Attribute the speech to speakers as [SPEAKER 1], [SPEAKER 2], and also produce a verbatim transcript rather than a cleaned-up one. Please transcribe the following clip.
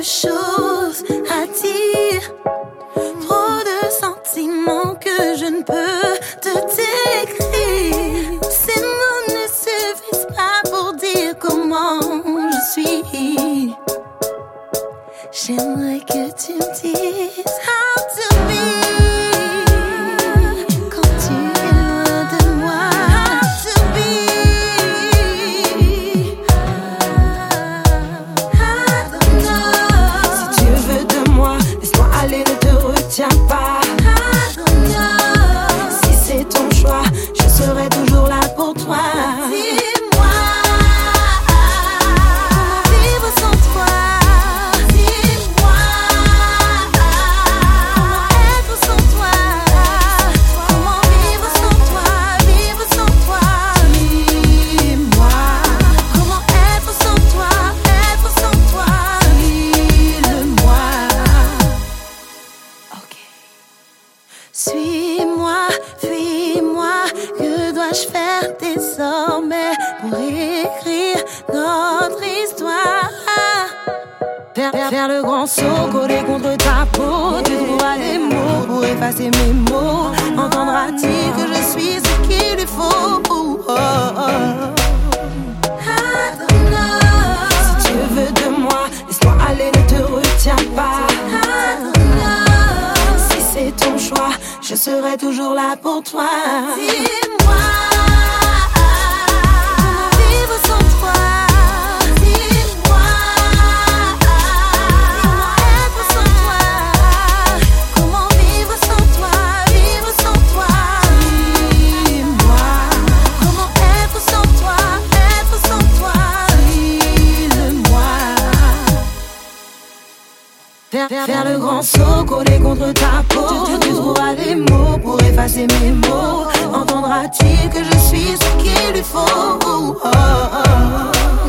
[SPEAKER 1] choses à dire, trop de sentiments que je ne peux te décrire. Ces mots ne suffisent pas pour dire comment je suis. J'aimerais que tu me dises how to be. Tiens pas. Si c'est ton choix, je serai toujours là pour toi. Dis-moi comment vivre sans toi. Dis-moi comment être sans toi. Comment vivre sans toi, vivre sans toi. Dis-moi comment être sans toi, être sans toi. Dis-le-moi. Suis-moi, fuis-moi, que dois-je faire désormais pour écrire notre histoire? Faire, faire, faire le grand saut, coller contre ta peau. Tu trouveras les mots pour effacer mes mots. Entendras-tu que je suis ce qu'il lui faut? Oh, oh, oh. I don't know. Si tu veux de moi, laisse-moi aller, ne te retiens pas. I don't know. Si c'est ton choix, je serai toujours là pour toi. Dis-moi comment vivre sans toi. Dis-moi comment être sans toi. Comment vivre sans toi, vivre sans toi. Dis-moi comment être sans toi, être sans toi. Dis-le-moi. Faire, faire, faire le grand saut, coller contre ta peau. Tu, tu trouveras les mots pour effacer mes mots. Entendras-tu que je suis ce qu'il lui faut? Oh, oh, oh.